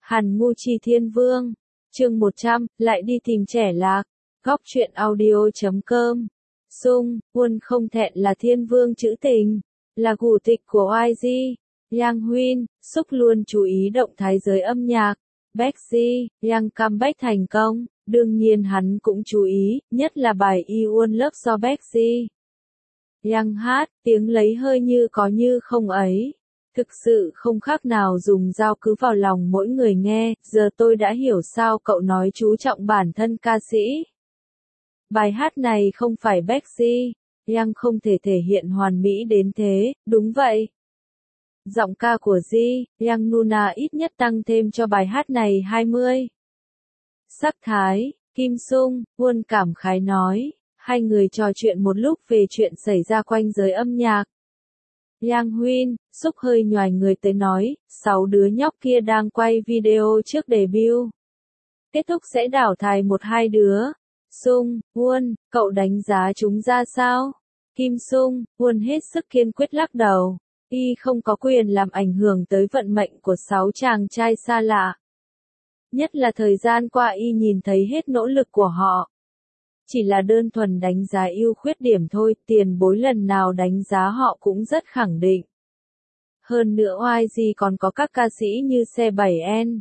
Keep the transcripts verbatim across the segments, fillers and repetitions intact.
Hàn Ngu Chi Thiên Vương. Chương một trăm, lại đi tìm trẻ lạc. Góc truyện audio chấm com. Sung, Won không thẹn là thiên vương trữ tình, là thủ tịch của i giê. Yang Huyên, Súc luôn chú ý động thái giới âm nhạc. Baekje, Yang comeback thành công, đương nhiên hắn cũng chú ý, nhất là bài I Won Love do Baekje. Yang hát, tiếng lấy hơi như có như không ấy. Thực sự không khác nào dùng dao cứ vào lòng mỗi người nghe, giờ tôi đã hiểu sao cậu nói chú trọng bản thân ca sĩ. Bài hát này không phải Baekje, Yang không thể thể hiện hoàn mỹ đến thế, đúng vậy. Giọng ca của Ji, Yang Nuna ít nhất tăng thêm cho bài hát này hai mươi. Sắc thái, Kim Sung, Won cảm khái nói, hai người trò chuyện một lúc về chuyện xảy ra quanh giới âm nhạc. Yang Huyên, Súc hơi nhoài người tới nói, sáu đứa nhóc kia đang quay video trước debut. Kết thúc sẽ đào thải một hai đứa. Sung, Won, cậu đánh giá chúng ra sao? Kim Sung, Won hết sức kiên quyết lắc đầu. Y không có quyền làm ảnh hưởng tới vận mệnh của sáu chàng trai xa lạ. Nhất là thời gian qua Y nhìn thấy hết nỗ lực của họ. Chỉ là đơn thuần đánh giá ưu khuyết điểm thôi, tiền bối lần nào đánh giá họ cũng rất khẳng định. Hơn nữa i giê còn có các ca sĩ như C bảy N.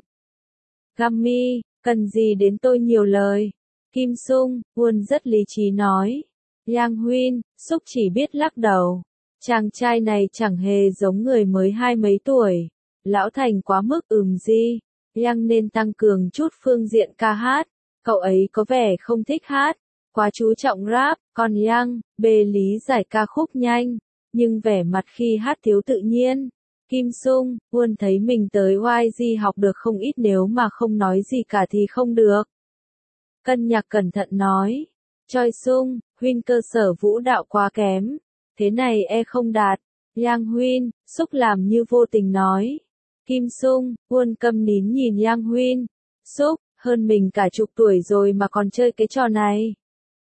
Grammy, cần gì đến tôi nhiều lời. Kim Sung, Won rất lý trí nói. Yang Huyên, Súc chỉ biết lắc đầu. Chàng trai này chẳng hề giống người mới hai mấy tuổi. Lão thành quá mức ừm gì. Yang nên tăng cường chút phương diện ca hát. Cậu ấy có vẻ không thích hát. Quá chú trọng rap, còn Yang, bề lý giải ca khúc nhanh. Nhưng vẻ mặt khi hát thiếu tự nhiên. Kim Sung, Won thấy mình tới i giê học được không ít nếu mà không nói gì cả thì không được. Cân nhắc cẩn thận nói. Choi Sung, Huyên cơ sở vũ đạo quá kém. Thế này e không đạt. Yang Huyên, Súc làm như vô tình nói. Kim Sung, Won câm nín nhìn Yang Huyên. Súc, hơn mình cả chục tuổi rồi mà còn chơi cái trò này.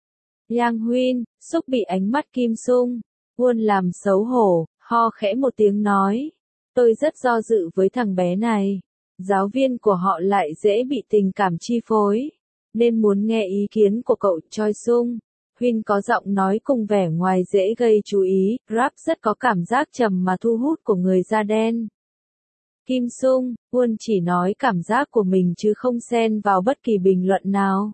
Yang Huyên, Súc bị ánh mắt Kim Sung. Won làm xấu hổ, ho khẽ một tiếng nói. Tôi rất do dự với thằng bé này. Giáo viên của họ lại dễ bị tình cảm chi phối. Nên muốn nghe ý kiến của cậu Choi Sung. Huyên có giọng nói cùng vẻ ngoài dễ gây chú ý, rap rất có cảm giác trầm mà thu hút của người da đen. Kim Sung, Won chỉ nói cảm giác của mình chứ không xen vào bất kỳ bình luận nào.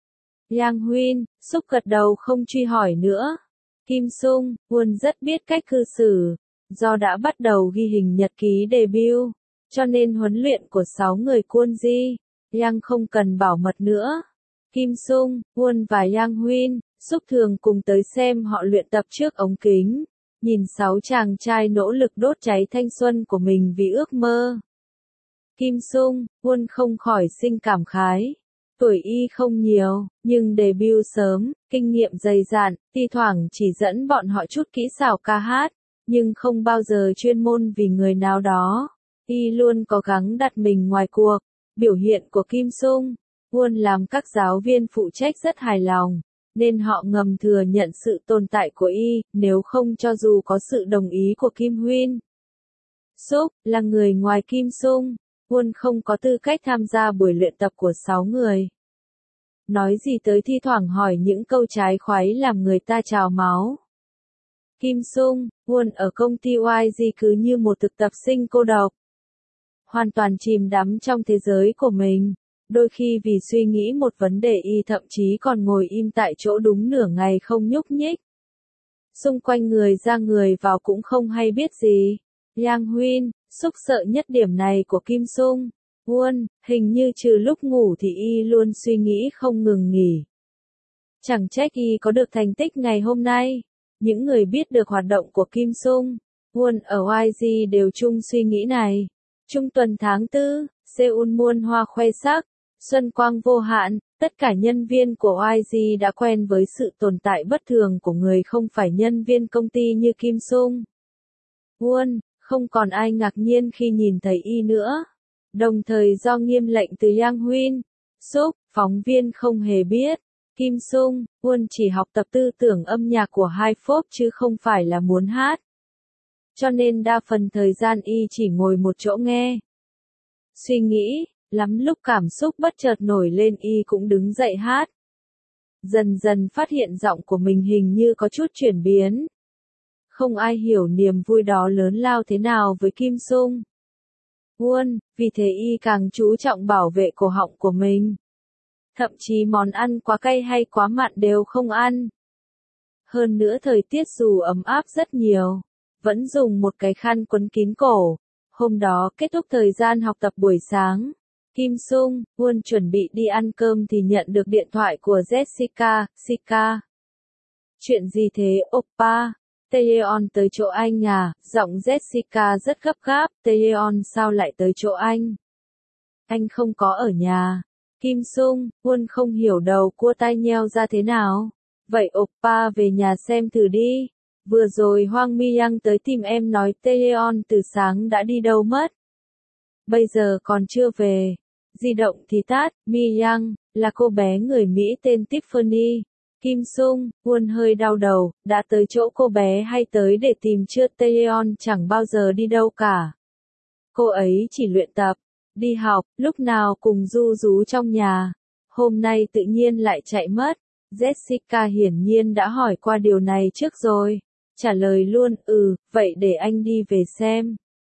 Yang Huyên, Súc gật đầu không truy hỏi nữa. Kim Sung, Won rất biết cách cư xử. Do đã bắt đầu ghi hình nhật ký debut, cho nên huấn luyện của sáu người Kwon Ji, Yang không cần bảo mật nữa. Kim Sung, Won và Yang Huyên, Súc thường cùng tới xem họ luyện tập trước ống kính. Nhìn sáu chàng trai nỗ lực đốt cháy thanh xuân của mình vì ước mơ. Kim Sung, Won không khỏi sinh cảm khái. Tuổi Y không nhiều, nhưng debut sớm, kinh nghiệm dày dạn, thi thoảng chỉ dẫn bọn họ chút kỹ xảo ca hát, nhưng không bao giờ chuyên môn vì người nào đó. Y luôn cố gắng đặt mình ngoài cuộc. Biểu hiện của Kim Sung, Won làm các giáo viên phụ trách rất hài lòng, nên họ ngầm thừa nhận sự tồn tại của Y, nếu không cho dù có sự đồng ý của Kim Huyên. Súc, là người ngoài Kim Sung, Won không có tư cách tham gia buổi luyện tập của sáu người. Nói gì tới thi thoảng hỏi những câu trái khoái làm người ta trào máu. Kim Sung, Won ở công ty i giê cứ như một thực tập sinh cô độc. Hoàn toàn chìm đắm trong thế giới của mình. Đôi khi vì suy nghĩ một vấn đề Y thậm chí còn ngồi im tại chỗ đúng nửa ngày không nhúc nhích. Xung quanh người ra người vào cũng không hay biết gì. Yang Huyên, Súc sợ nhất điểm này của Kim Sung. Won, hình như trừ lúc ngủ thì Y luôn suy nghĩ không ngừng nghỉ. Chẳng trách Y có được thành tích ngày hôm nay. Những người biết được hoạt động của Kim Sung, Won ở i giê đều chung suy nghĩ này. Trung tuần tháng tư, Seoul muôn hoa khoe sắc, xuân quang vô hạn, tất cả nhân viên của i giê đã quen với sự tồn tại bất thường của người không phải nhân viên công ty như Kim Sung. Won, không còn ai ngạc nhiên khi nhìn thấy Y nữa. Đồng thời do nghiêm lệnh từ Yang Huyên, Súc, phóng viên không hề biết. Kim Sung, Won chỉ học tập tư tưởng âm nhạc của hai phốp chứ không phải là muốn hát. Cho nên đa phần thời gian Y chỉ ngồi một chỗ nghe. Suy nghĩ, Lắm lúc cảm xúc bất chợt nổi lên y cũng đứng dậy hát. Dần dần phát hiện giọng của mình hình như có chút chuyển biến. Không ai hiểu niềm vui đó lớn lao thế nào với Kim Sung Won, vì thế y càng chú trọng bảo vệ cổ họng của mình. Thậm chí món ăn quá cay hay quá mặn đều không ăn. Hơn nữa thời tiết dù ấm áp rất nhiều, vẫn dùng một cái khăn quấn kín cổ. Hôm đó kết thúc thời gian học tập buổi sáng, Kim Sung Won chuẩn bị đi ăn cơm thì nhận được điện thoại của Jessica, Sika. Chuyện gì thế, oppa? Taeyeon tới chỗ anh à? Giọng Jessica rất gấp gáp. Taeyeon sao lại tới chỗ anh? Anh không có ở nhà. Kim Sung Won không hiểu đầu cua tai nheo ra thế nào. Vậy oppa về nhà xem thử đi. Vừa rồi Hwang Mi-young tới tìm em nói Taeyeon từ sáng đã đi đâu mất. Bây giờ còn chưa về. Di động thì tắt. Mi-young là cô bé người Mỹ tên Tiffany. Kim Sung Won hơi đau đầu, đã tới chỗ cô bé hay tới để tìm chưa? Taeyeon chẳng bao giờ đi đâu cả. Cô ấy chỉ luyện tập, đi học, lúc nào cùng ru rú trong nhà. Hôm nay tự nhiên lại chạy mất. Jessica hiển nhiên đã hỏi qua điều này trước rồi. Trả lời luôn, ừ, vậy để anh đi về xem.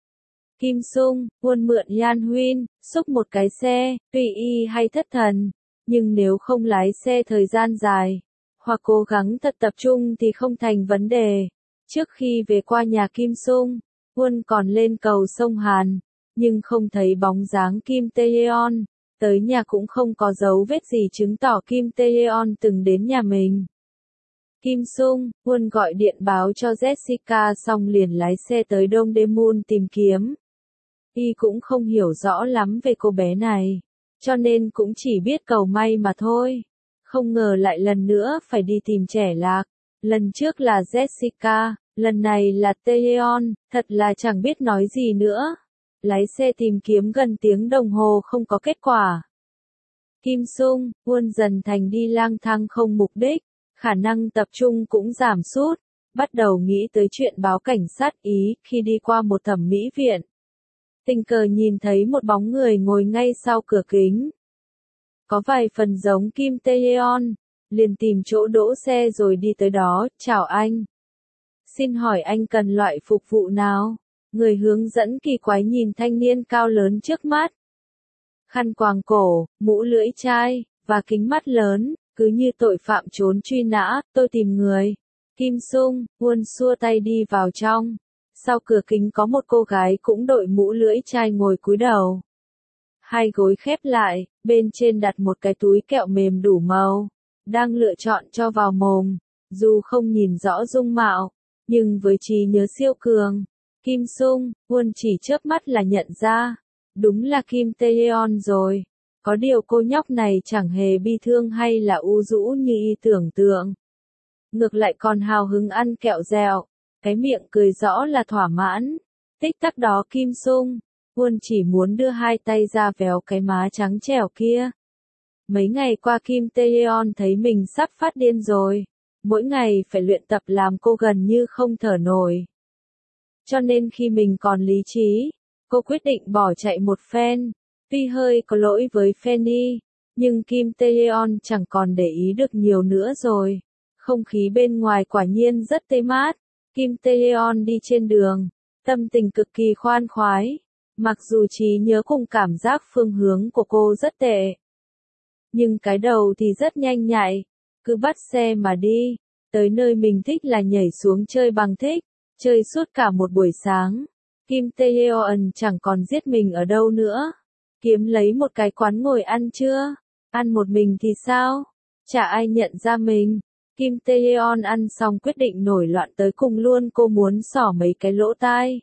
Kim Sung Won mượn Yan Huyên, xúc một cái xe, tuy y hay thất thần, nhưng nếu không lái xe thời gian dài, hoặc cố gắng thật tập trung thì không thành vấn đề. Trước khi về qua nhà Kim Sung Won còn lên cầu sông Hàn, nhưng không thấy bóng dáng Kim Taeyeon. Tới nhà cũng không có dấu vết gì chứng tỏ Kim Taeyeon từng đến nhà mình. Kim Sung Won gọi điện báo cho Jessica xong liền lái xe tới Dongdaemun tìm kiếm. Y cũng không hiểu rõ lắm về cô bé này, cho nên cũng chỉ biết cầu may mà thôi. Không ngờ lại lần nữa phải đi tìm trẻ lạc. Lần trước là Jessica, lần này là Taeyeon, thật là chẳng biết nói gì nữa. Lái xe tìm kiếm gần tiếng đồng hồ không có kết quả. Kim Sung Won dần thành đi lang thang không mục đích, khả năng tập trung cũng giảm sút, bắt đầu nghĩ tới chuyện báo cảnh sát Ý khi đi qua một thẩm mỹ viện. Tình cờ nhìn thấy một bóng người ngồi ngay sau cửa kính. Có vài phần giống Kim Taeyeon, liền tìm chỗ đỗ xe rồi đi tới đó, chào anh. Xin hỏi anh cần loại phục vụ nào? Người hướng dẫn kỳ quái nhìn thanh niên cao lớn trước mắt. Khăn quàng cổ, mũ lưỡi chai, và kính mắt lớn, cứ như tội phạm trốn truy nã, tôi tìm người. Kim Sung Won xua tay đi vào trong. Sau cửa kính có một cô gái cũng đội mũ lưỡi chai ngồi cúi đầu. Hai gối khép lại, bên trên đặt một cái túi kẹo mềm đủ màu. Đang lựa chọn cho vào mồm. Dù không nhìn rõ dung mạo, nhưng với trí nhớ siêu cường, Kim Sung Won chỉ chớp mắt là nhận ra. Đúng là Kim Taeyeon rồi. Có điều cô nhóc này chẳng hề bi thương hay là u rũ như y tưởng tượng. Ngược lại còn hào hứng ăn kẹo dẻo. Cái miệng cười rõ là thỏa mãn. Tích tắc đó Kim Sung Won chỉ muốn đưa hai tay ra véo cái má trắng trẻo kia. Mấy ngày qua Kim Taeyeon thấy mình sắp phát điên rồi. Mỗi ngày phải luyện tập làm cô gần như không thở nổi. Cho nên khi mình còn lý trí, cô quyết định bỏ chạy một phen. Tuy hơi có lỗi với Fanny, nhưng Kim Taeyeon chẳng còn để ý được nhiều nữa rồi. Không khí bên ngoài quả nhiên rất tê mát. Kim Taeyeon đi trên đường, tâm tình cực kỳ khoan khoái. Mặc dù trí nhớ cùng cảm giác phương hướng của cô rất tệ, nhưng cái đầu thì rất nhanh nhạy. Cứ bắt xe mà đi, tới nơi mình thích là nhảy xuống chơi bằng thích, chơi suốt cả một buổi sáng. Kim Taeyeon chẳng còn giết mình ở đâu nữa. Kiếm lấy một cái quán ngồi ăn chưa? Ăn một mình thì sao? Chả ai nhận ra mình. Kim Taeyeon ăn xong quyết định nổi loạn tới cùng luôn, cô muốn xỏ mấy cái lỗ tai.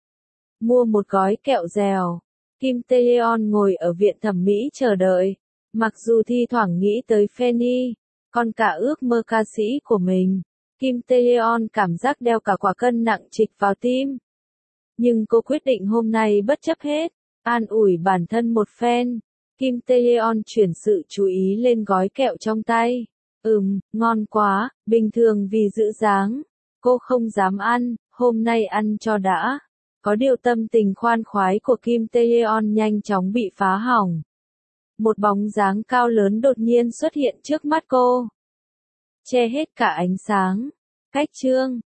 Mua một gói kẹo dẻo. Kim Taeyeon ngồi ở viện thẩm mỹ chờ đợi. Mặc dù thi thoảng nghĩ tới Fanny, còn cả ước mơ ca sĩ của mình, Kim Taeyeon cảm giác đeo cả quả cân nặng trịch vào tim. Nhưng cô quyết định hôm nay bất chấp hết, an ủi bản thân một phen. Kim Taeyeon chuyển sự chú ý lên gói kẹo trong tay. Ừm, ngon quá, bình thường vì giữ dáng, cô không dám ăn, hôm nay ăn cho đã. Có điều tâm tình khoan khoái của Kim Tae-yeon nhanh chóng bị phá hỏng. Một bóng dáng cao lớn đột nhiên xuất hiện trước mắt cô, che hết cả ánh sáng. Cách chương